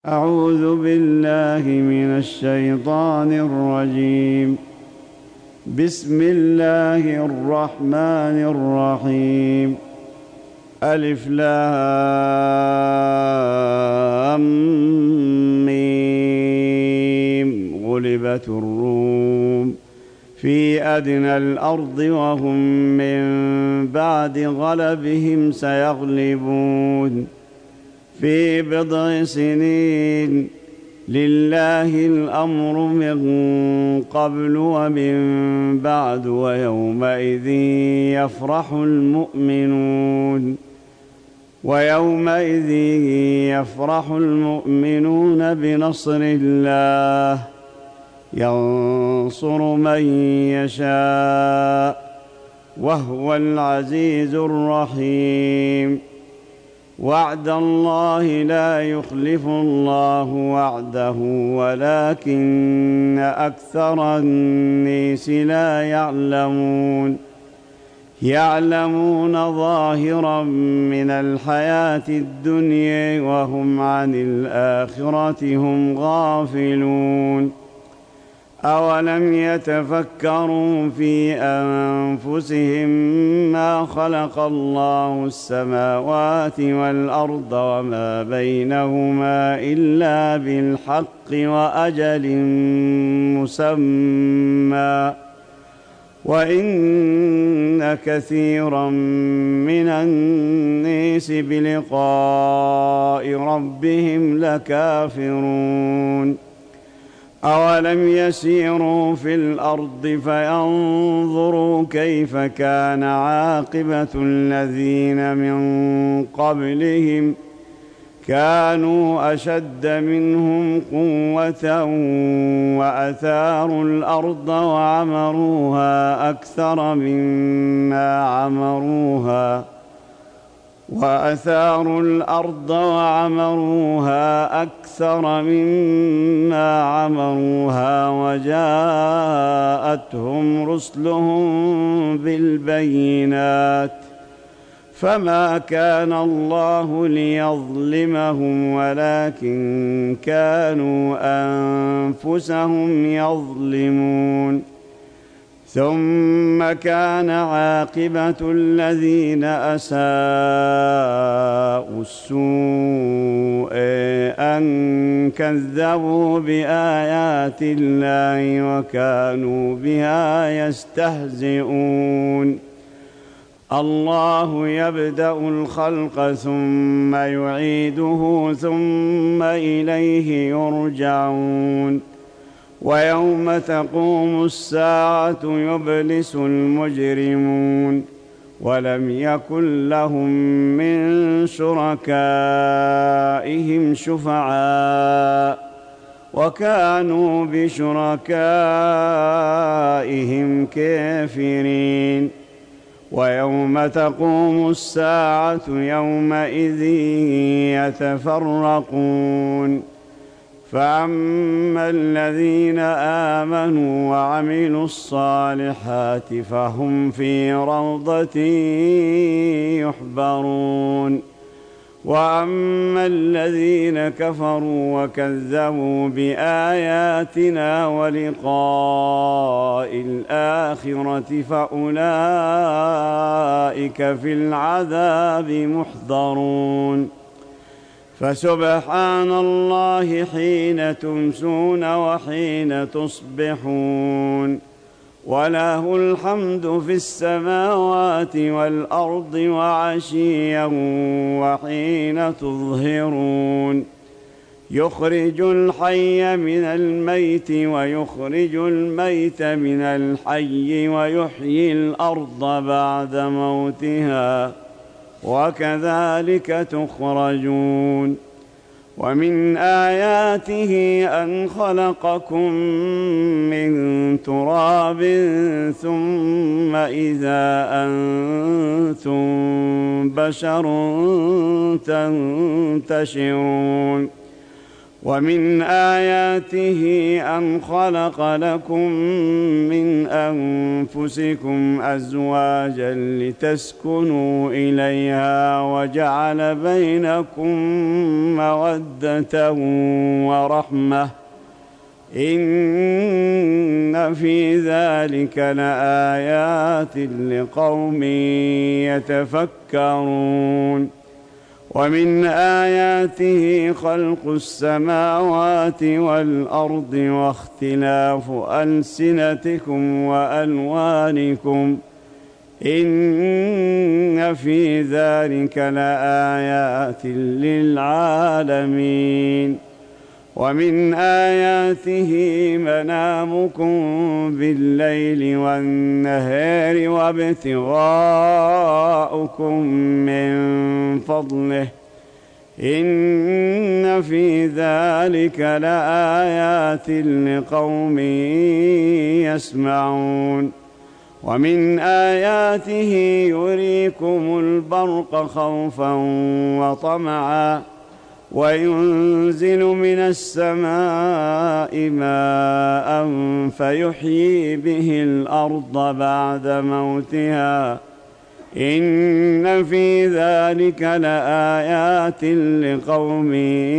أعوذ بالله من الشيطان الرجيم. بسم الله الرحمن الرحيم. ألف لام ميم. غلبت الروم في أدنى الأرض وهم من بعد غلبهم سيغلبون في بضع سنين. لله الأمر من قبل ومن بعد ويومئذ يفرح المؤمنون بنصر الله ينصر من يشاء وهو العزيز الرحيم. وعد الله لا يخلف الله وعده ولكن أكثر الناس لا يعلمون ظاهرا من الحياة الدنيا وهم عن الآخرة هم غافلون. أولم يتفكروا في أنفسهم ما خلق الله السماوات والأرض وما بينهما إلا بالحق وأجل مسمى وإن كثيرا من الناس بلقاء ربهم لكافرون. أولم يسيروا في الأرض فينظروا كيف كان عاقبة الذين من قبلهم كانوا أشد منهم قوة وأثاروا الأرض وعمروها أكثر مما عمروها وجاءتهم رسلهم بالبينات فما كان الله ليظلمهم ولكن كانوا أنفسهم يظلمون. ثم كان عاقبة الذين أساءوا السوء أن كذبوا بآيات الله وكانوا بها يستهزئون. الله يبدأ الخلق ثم يعيده ثم إليه يرجعون. ويوم تقوم الساعة يبلس المجرمون ولم يكن لهم من شركائهم شفعاء وكانوا بشركائهم كافرين. ويوم تقوم الساعة يومئذ يتفرقون. فأما الذين آمنوا وعملوا الصالحات فهم في روضة يحبرون. وأما الذين كفروا وكذبوا بآياتنا ولقاء الآخرة فأولئك في العذاب محضرون. فسبحان الله حين تمسون وحين تصبحون وله الحمد في السماوات والأرض وعشيا وحين تظهرون. يخرج الحي من الميت ويخرج الميت من الحي ويحيي الأرض بعد موتها وكذلك تخرجون. ومن آياته أن خلقكم من تراب ثم إذا أنتم بشر تنتشرون. ومن آياته أن خلق لكم من أنفسكم أزواجا لتسكنوا إليها وجعل بينكم مودة ورحمة إن في ذلك لآيات لقوم يتفكرون ومن آياته خلق السماوات والأرض واختلاف ألسنتكم وألوانكم إن في ذلك لآيات للعالمين ومن آياته منامكم بالليل والنهار وابتغاؤكم من فضله إن في ذلك لآيات لقوم يسمعون ومن آياته يريكم البرق خوفا وطمعا وينزل من السماء ماء فيحيي به الأرض بعد موتها إن في ذلك لآيات لقوم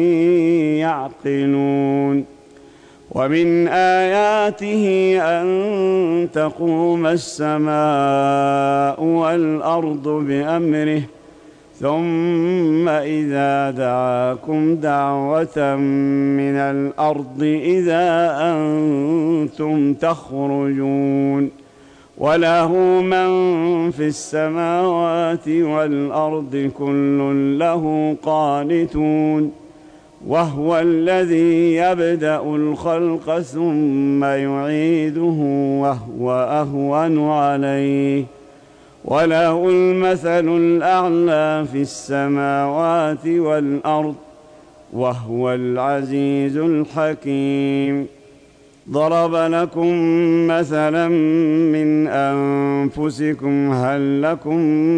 يعقلون ومن آياته أن تقوم السماء والأرض بأمره ثم إذا دعاكم دعوة من الأرض إذا أنتم تخرجون وله من في السماوات والأرض كل له قانتون وهو الذي يبدأ الخلق ثم يعيده وهو أهون عليه وله المثل الأعلى في السماوات والأرض وهو العزيز الحكيم ضرب لكم مثلا من أنفسكم هل لكم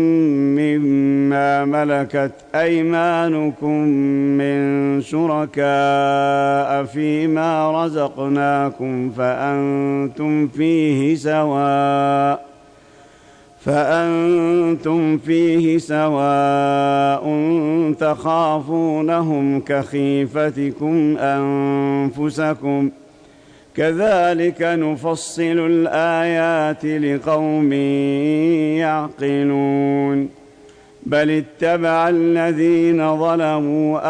مما ملكت أيمانكم من شركاء فيما رزقناكم فأنتم فيه سواء تخافونهم كخيفتكم أنفسكم كذلك نفصل الآيات لقوم يعقلون بل اتبع الذين ظلموا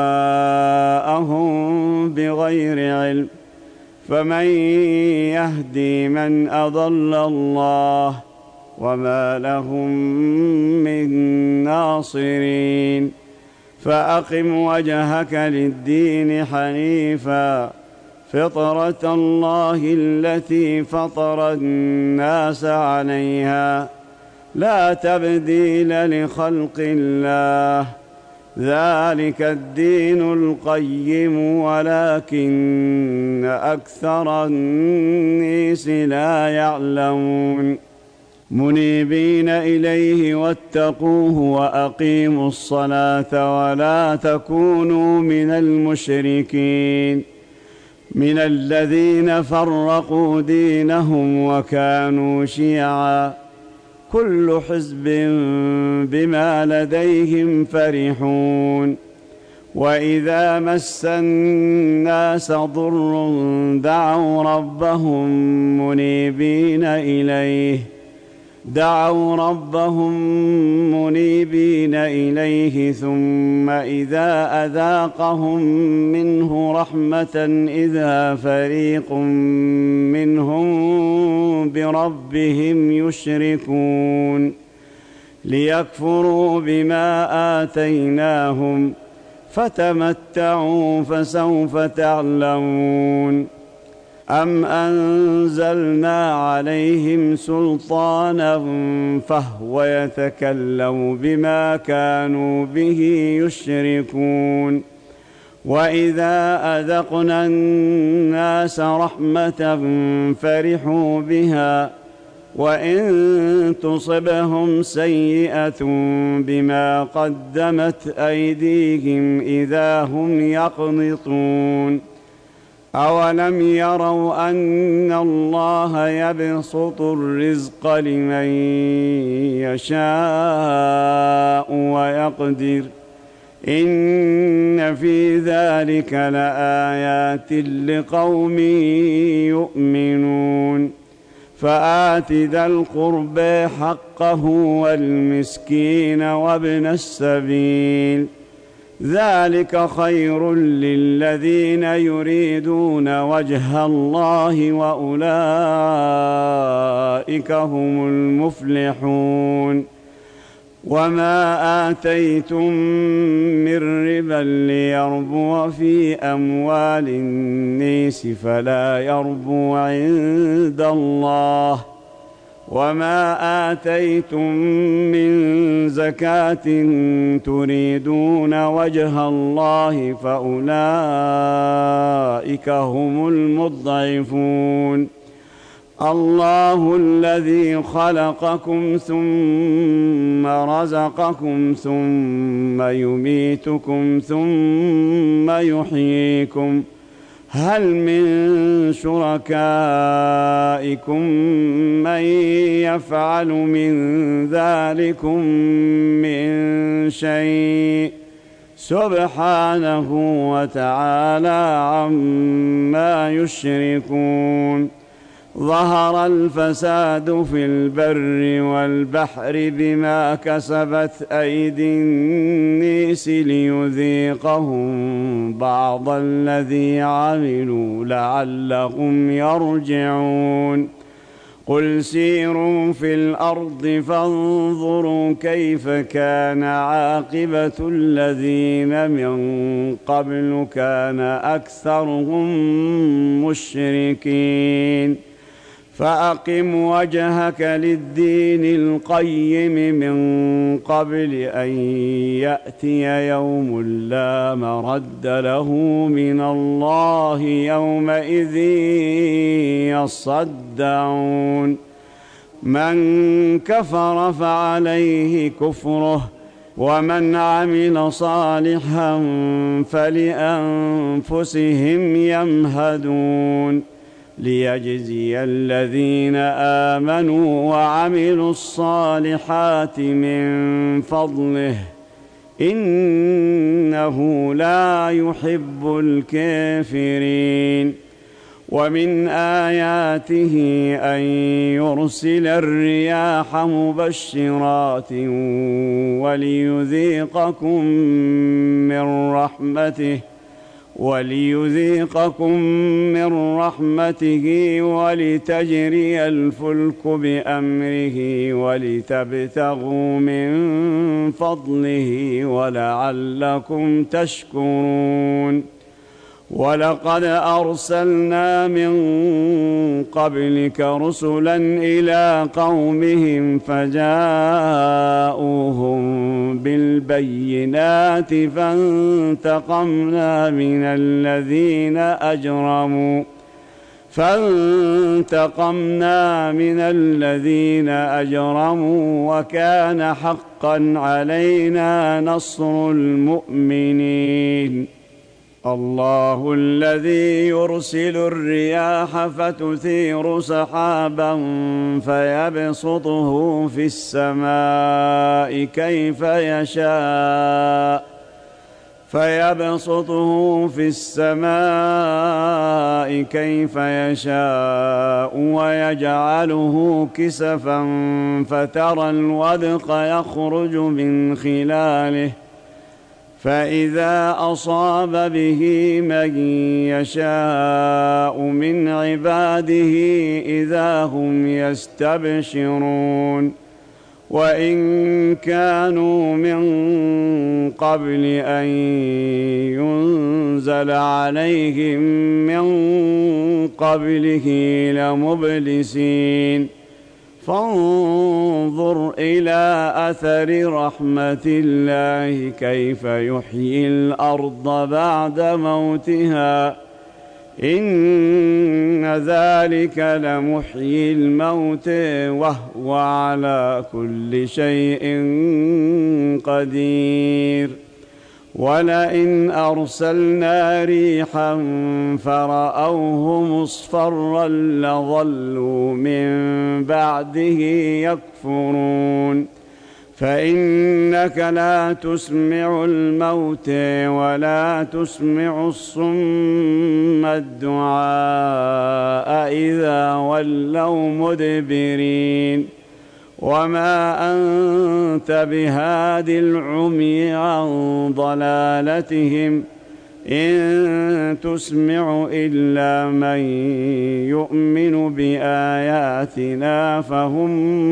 أهواءهم بغير علم فمن يهدي من أضل الله وما لهم من ناصرين فأقم وجهك للدين حنيفا فطرة الله التي فطر الناس عليها لا تبديل لخلق الله ذلك الدين القيم ولكن أكثر الناس لا يعلمون منيبين إليه واتقوه وأقيموا الصلاة ولا تكونوا من المشركين من الذين فرقوا دينهم وكانوا شيعا كل حزب بما لديهم فرحون وإذا مس الناس ضر دعوا ربهم منيبين إليه ثم إذا أذاقهم منه رحمة إذا فريق منهم بربهم يشركون ليكفروا بما آتيناهم فتمتعوا فسوف تعلمون أم أنزلنا عليهم سلطانا فهو يتكلم بما كانوا به يشركون وإذا أذقنا الناس رحمة فرحوا بها وإن تصبهم سيئة بما قدمت أيديهم إذا هم يقنطون أولم يروا أن الله يبسط الرزق لمن يشاء ويقدر إن في ذلك لآيات لقوم يؤمنون فآت ذا القربى حقه والمسكين وابن السبيل ذلك خير للذين يريدون وجه الله وأولئك هم المفلحون وما آتيتم من ربا ليربو في أموال الناس فلا يربو عند الله وما آتيتم من زكاة تريدون وجه الله فأولئك هم المضعفون الله الذي خلقكم ثم رزقكم ثم يميتكم ثم يحييكم هل من شركائكم من يفعل من ذلكم من شيء سبحانه وتعالى عما يشركون ظهر الفساد في البر والبحر بما كسبت أيدي الناس ليذيقهم بعض الذي عملوا لعلهم يرجعون قل سيروا في الأرض فانظروا كيف كان عاقبة الذين من قبل كان أكثرهم مشركين فأقم وجهك للدين القيم من قبل أن يأتي يوم لا مرد له من الله يومئذ يصدعون من كفر فعليه كفره ومن عمل صالحا فلأنفسهم يمهدون ليجزي الذين آمنوا وعملوا الصالحات من فضله إنه لا يحب الكافرين ومن آياته أن يرسل الرياح مبشرات وليذيقكم من رحمته ولتجري الفلك بأمره ولتبتغوا من فضله ولعلكم تشكرون ولقد أرسلنا من قبلك رسلا إلى قومهم فجاءوهم بالبينات فانتقمنا من الذين أجرموا وكان حقا علينا نصر المؤمنين الله الذي يرسل الرياح فتثير سحابا فيبسطه في السماء كيف يشاء ويجعله كسفا فترى الودق يخرج من خلاله فإذا أصاب به من يشاء من عباده إذا هم يستبشرون وإن كانوا من قبل أن ينزل عليهم من قبله لمبلسين فانظر إلى أثر رحمة الله كيف يحيي الأرض بعد موتها إن ذلك لمحيي الموت وهو على كل شيء قدير. ولئن أرسلنا ريحا فرأوه مصفرا لظلوا من بعده يكفرون فإنك لا تسمع الموت ولا تسمع الصم الدعاء إذا ولوا مدبرين وما أنت بهاد العمي عن ضلالتهم إن تسمع إلا من يؤمن بآياتنا فهم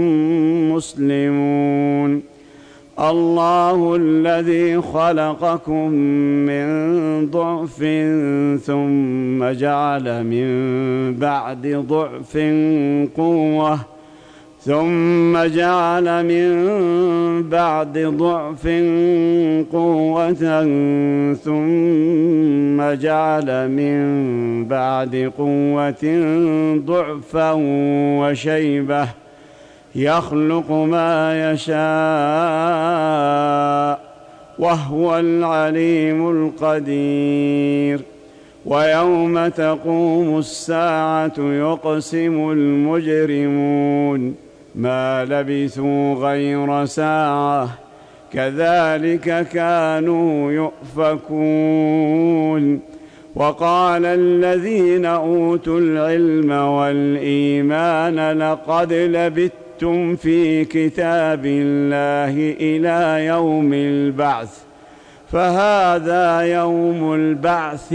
مسلمون. الله الذي خلقكم من ضعف ثم جعل من بعد ضعف قوة ثم جعل من بعد ضعف قوة ثم جعل من بعد قوة ضعفا وشيبة يخلق ما يشاء وهو العليم القدير. ويوم تقوم الساعة يقسم المجرمون ما لبثوا غير ساعة كذلك كانوا يؤفكون. وقال الذين أوتوا العلم والإيمان لقد لبثتم في كتاب الله إلى يوم البعث فهذا يوم البعث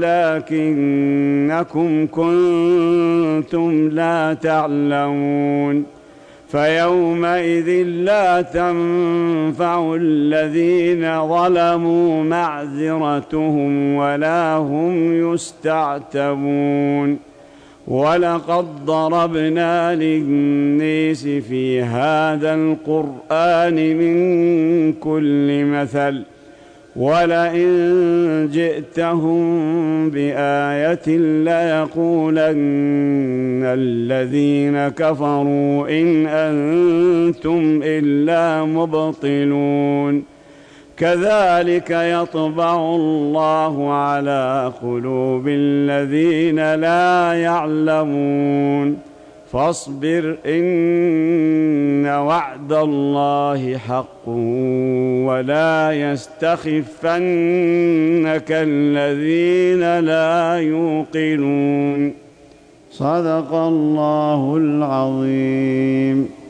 ولكنكم كنتم لا تعلمون. فيومئذ لا تنفع الذين ظلموا معذرتهم ولا هم يستعتبون. ولقد ضربنا للناس في هذا القرآن من كل مثل ولئن جئتهم بآية ليقولن الذين كفروا إن أنتم إلا مبطلون. كذلك يطبع الله على قلوب الذين لا يعلمون. فاصبر إن وعد الله حق ولا يستخفنك الذين لا يوقنون. صدق الله العظيم.